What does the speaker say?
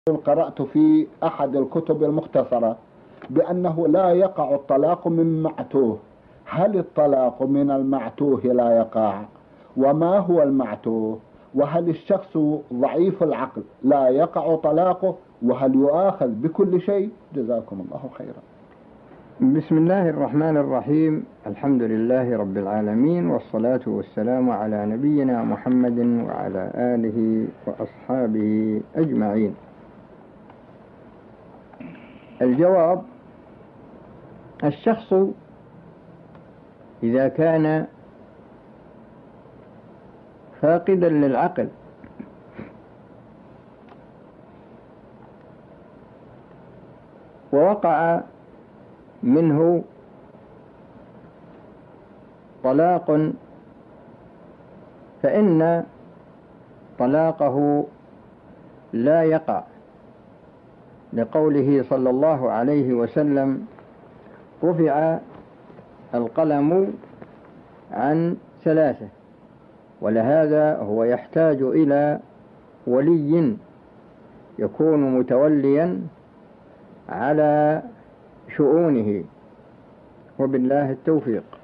قرأت في أحد الكتب المختصرة بأنه لا يقع الطلاق من معتوه. هل الطلاق من المعتوه لا يقع؟ وما هو المعتوه؟ وهل الشخص ضعيف العقل لا يقع طلاقه؟ وهل يؤاخذ بكل شيء؟ جزاكم الله خيرا. بسم الله الرحمن الرحيم. الحمد لله رب العالمين، والصلاة والسلام على نبينا محمد وعلى آله وأصحابه أجمعين. الجواب: الشخص إذا كان فاقدا للعقل ووقع منه طلاق فإن طلاقه لا يقع، لقوله صلى الله عليه وسلم: رفع القلم عن ثلاثة. ولهذا هو يحتاج إلى ولي يكون متوليا على شؤونه، وبالله التوفيق.